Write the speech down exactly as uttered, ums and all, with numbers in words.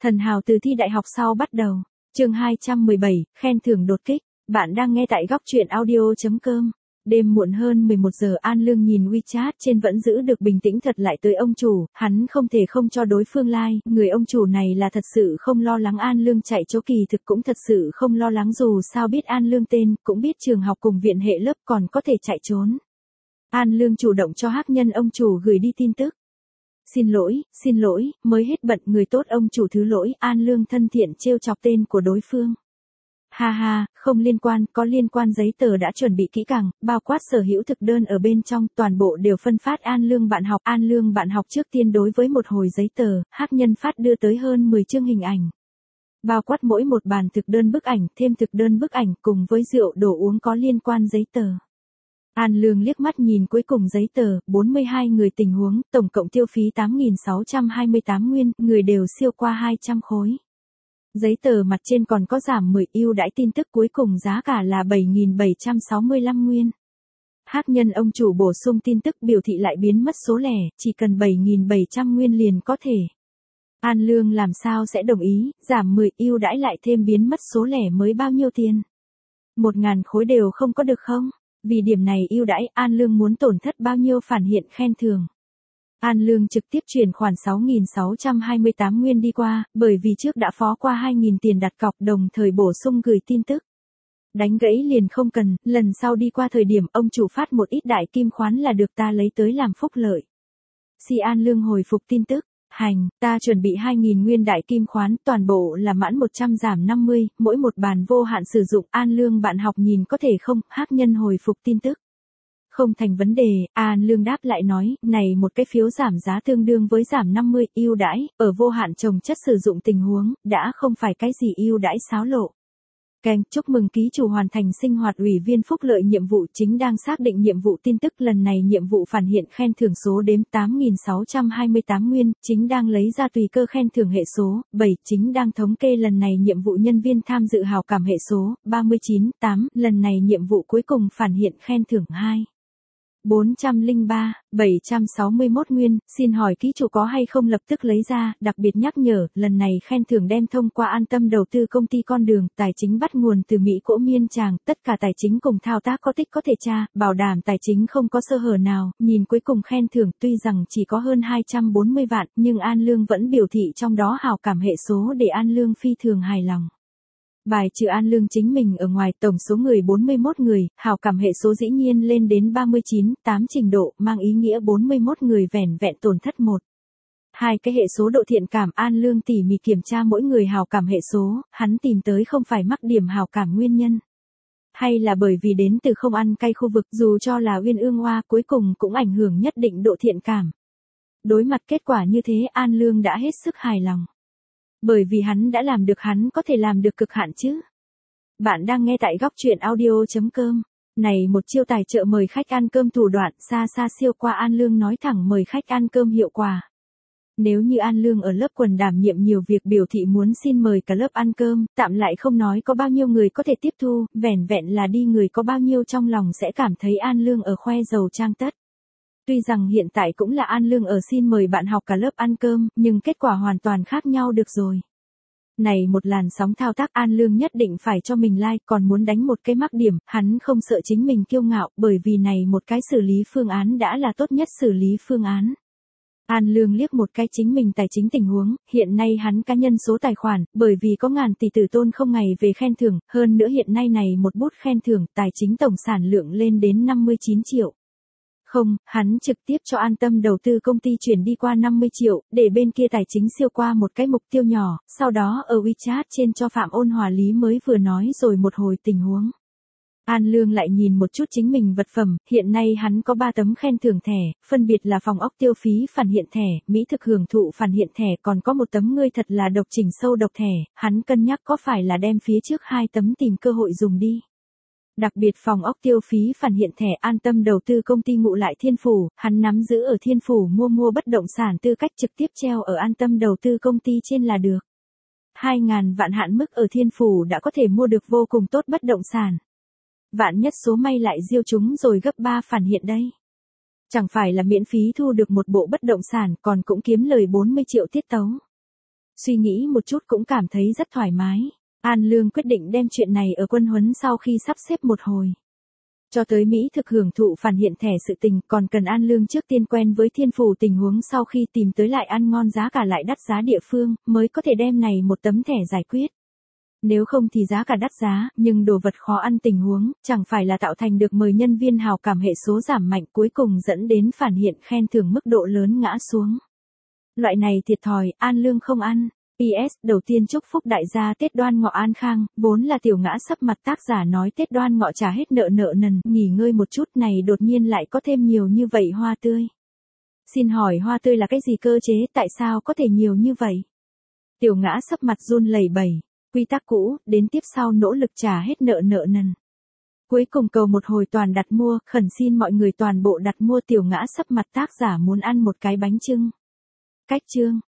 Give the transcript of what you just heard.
Thần hào từ thi đại học sau bắt đầu. Chương hai trăm mười bảy, khen thưởng đột kích. Bạn đang nghe tại góc truyện audio chấm com. Đêm muộn hơn mười một giờ, An Lương nhìn WeChat trên vẫn giữ được bình tĩnh thật lại tới ông chủ, hắn không thể không cho đối phương like, người ông chủ này là thật sự không lo lắng An Lương chạy chỗ, kỳ thực cũng thật sự không lo lắng, dù sao biết An Lương tên, cũng biết trường học cùng viện hệ lớp, còn có thể chạy trốn. An Lương chủ động cho hắc nhân ông chủ gửi đi tin tức. Xin lỗi, xin lỗi, mới hết bận, người tốt ông chủ thứ lỗi. An Lương thân thiện trêu chọc tên của đối phương. Ha ha, không liên quan, có liên quan, giấy tờ đã chuẩn bị kỹ càng, bao quát sở hữu thực đơn ở bên trong, toàn bộ đều phân phát An Lương bạn học. An Lương bạn học trước tiên đối với một hồi giấy tờ, hắc nhân phát đưa tới hơn mười chương hình ảnh. Bao quát mỗi một bàn thực đơn bức ảnh, thêm thực đơn bức ảnh cùng với rượu đồ uống có liên quan giấy tờ. An Lương liếc mắt nhìn cuối cùng giấy tờ, bốn mươi hai người tình huống, tổng cộng tiêu phí tám nghìn sáu trăm hai mươi tám nguyên, người đều siêu qua hai trăm khối. Giấy tờ mặt trên còn có giảm mười ưu đãi tin tức, cuối cùng giá cả là bảy nghìn bảy trăm sáu mươi lăm nguyên. Hắc nhân ông chủ bổ sung tin tức biểu thị lại biến mất số lẻ, chỉ cần bảy nghìn bảy trăm nguyên liền có thể. An Lương làm sao sẽ đồng ý, giảm mười ưu đãi lại thêm biến mất số lẻ mới bao nhiêu tiền? Một ngàn khối đều không có được không? Vì điểm này ưu đãi, An Lương muốn tổn thất bao nhiêu phản hiện khen thưởng. An Lương trực tiếp chuyển khoản sáu nghìn sáu trăm hai mươi tám nguyên đi qua, bởi vì trước đã phó qua hai nghìn tiền đặt cọc, đồng thời bổ sung gửi tin tức. Đánh gãy liền không cần, lần sau đi qua thời điểm ông chủ phát một ít đại kim khoán là được, ta lấy tới làm phúc lợi. Si An Lương hồi phục tin tức. Hành, ta chuẩn bị hai nghìn nguyên đại kim khoán, toàn bộ là mãn một trăm giảm năm mươi, mỗi một bàn vô hạn sử dụng. An Lương bạn học nhìn có thể không? Hắc nhân hồi phục tin tức. Không thành vấn đề. An Lương đáp lại nói, này một cái phiếu giảm giá tương đương với giảm năm mươi, ưu đãi, ở vô hạn trồng chất sử dụng tình huống, đã không phải cái gì ưu đãi xáo lộ. Keng, chúc mừng ký chủ hoàn thành sinh hoạt ủy viên phúc lợi nhiệm vụ, chính đang xác định nhiệm vụ tin tức, lần này nhiệm vụ phản hiện khen thưởng số đếm tám nghìn sáu trăm hai mươi tám nguyên, chính đang lấy ra tùy cơ khen thưởng hệ số, bảy, chính đang thống kê lần này nhiệm vụ nhân viên tham dự hào cảm hệ số, ba mươi chín, tám, lần này nhiệm vụ cuối cùng phản hiện khen thưởng hai. bốn trăm lẻ ba, bảy trăm sáu mươi mốt nguyên, xin hỏi ký chủ có hay không lập tức lấy ra, đặc biệt nhắc nhở, lần này khen thưởng đem thông qua An Tâm đầu tư công ty con đường, tài chính bắt nguồn từ Mỹ Cỗ Miên Tràng, tất cả tài chính cùng thao tác có tích có thể tra, bảo đảm tài chính không có sơ hở nào, nhìn cuối cùng khen thưởng tuy rằng chỉ có hơn hai trăm bốn mươi vạn, nhưng An Lương vẫn biểu thị trong đó hào cảm hệ số để An Lương phi thường hài lòng. Bài trừ An Lương chính mình ở ngoài, tổng số người bốn mươi mốt người, hào cảm hệ số dĩ nhiên lên đến ba mươi chín, tám trình độ, mang ý nghĩa bốn mươi mốt người vẻn vẹn tổn thất một. Hai cái hệ số độ thiện cảm. An Lương tỉ mỉ kiểm tra mỗi người hào cảm hệ số, hắn tìm tới không phải mắc điểm hào cảm nguyên nhân. Hay là bởi vì đến từ không ăn cay khu vực, dù cho là uyên ương hoa, cuối cùng cũng ảnh hưởng nhất định độ thiện cảm. Đối mặt kết quả như thế, An Lương đã hết sức hài lòng. Bởi vì hắn đã làm được, hắn có thể làm được cực hạn chứ. Bạn đang nghe tại góc truyện audio chấm com. Này một chiêu tài trợ mời khách ăn cơm thủ đoạn xa xa siêu qua An Lương nói thẳng mời khách ăn cơm hiệu quả. Nếu như An Lương ở lớp quần đảm nhiệm nhiều việc, biểu thị muốn xin mời cả lớp ăn cơm, tạm lại không nói có bao nhiêu người có thể tiếp thu, vẻn vẹn là đi người có bao nhiêu trong lòng sẽ cảm thấy An Lương ở khoe giàu trang tất. Tuy rằng hiện tại cũng là An Lương ở xin mời bạn học cả lớp ăn cơm, nhưng kết quả hoàn toàn khác nhau được rồi. Này một làn sóng thao tác, An Lương nhất định phải cho mình like, còn muốn đánh một cái mắc điểm, hắn không sợ chính mình kiêu ngạo, bởi vì này một cái xử lý phương án đã là tốt nhất xử lý phương án. An Lương liếc một cái chính mình tài chính tình huống, hiện nay hắn cá nhân số tài khoản, bởi vì có ngàn tỷ tử tôn không ngày về khen thưởng, hơn nữa hiện nay này một bút khen thưởng, tài chính tổng sản lượng lên đến năm mươi chín triệu. Không, hắn trực tiếp cho An Tâm đầu tư công ty chuyển đi qua năm mươi triệu, để bên kia tài chính siêu qua một cái mục tiêu nhỏ, sau đó ở WeChat trên cho Phạm Ôn Hòa Lý mới vừa nói rồi một hồi tình huống. An Lương lại nhìn một chút chính mình vật phẩm, hiện nay hắn có ba tấm khen thưởng thẻ, phân biệt là phòng ốc tiêu phí phản hiện thẻ, mỹ thực hưởng thụ phản hiện thẻ, còn có một tấm ngươi thật là độc chỉnh sâu độc thẻ, hắn cân nhắc có phải là đem phía trước hai tấm tìm cơ hội dùng đi. Đặc biệt phòng ốc tiêu phí phản hiện thẻ An Tâm đầu tư công ty ngụ lại Thiên Phủ, hắn nắm giữ ở Thiên Phủ mua mua bất động sản tư cách trực tiếp treo ở An Tâm đầu tư công ty trên là được. hai ngàn vạn hạn mức ở Thiên Phủ đã có thể mua được vô cùng tốt bất động sản. Vạn nhất số may lại diêu chúng rồi gấp ba phản hiện đây. Chẳng phải là miễn phí thu được một bộ bất động sản, còn cũng kiếm lời bốn mươi triệu tiết tấu. Suy nghĩ một chút cũng cảm thấy rất thoải mái. An Lương quyết định đem chuyện này ở quân huấn sau khi sắp xếp một hồi. Cho tới Mỹ thực hưởng thụ phản hiện thẻ sự tình, còn cần An Lương trước tiên quen với thiên phủ tình huống sau khi tìm tới lại ăn ngon giá cả lại đắt giá địa phương, mới có thể đem này một tấm thẻ giải quyết. Nếu không thì giá cả đắt giá, nhưng đồ vật khó ăn tình huống, chẳng phải là tạo thành được mời nhân viên hào cảm hệ số giảm mạnh cuối cùng dẫn đến phản hiện khen thưởng mức độ lớn ngã xuống. Loại này thiệt thòi, An Lương không ăn. pê ét đầu tiên chúc phúc đại gia Tết Đoan Ngọ an khang, vốn là tiểu ngã sấp mặt tác giả nói Tết Đoan Ngọ trả hết nợ nợ nần, nghỉ ngơi một chút này đột nhiên lại có thêm nhiều như vậy hoa tươi. Xin hỏi hoa tươi là cái gì cơ chế, tại sao có thể nhiều như vậy? Tiểu ngã sấp mặt run lẩy bẩy, quy tắc cũ, đến tiếp sau nỗ lực trả hết nợ nợ nần. Cuối cùng cầu một hồi toàn đặt mua, khẩn xin mọi người toàn bộ đặt mua tiểu ngã sấp mặt tác giả muốn ăn một cái bánh chưng. Cách chương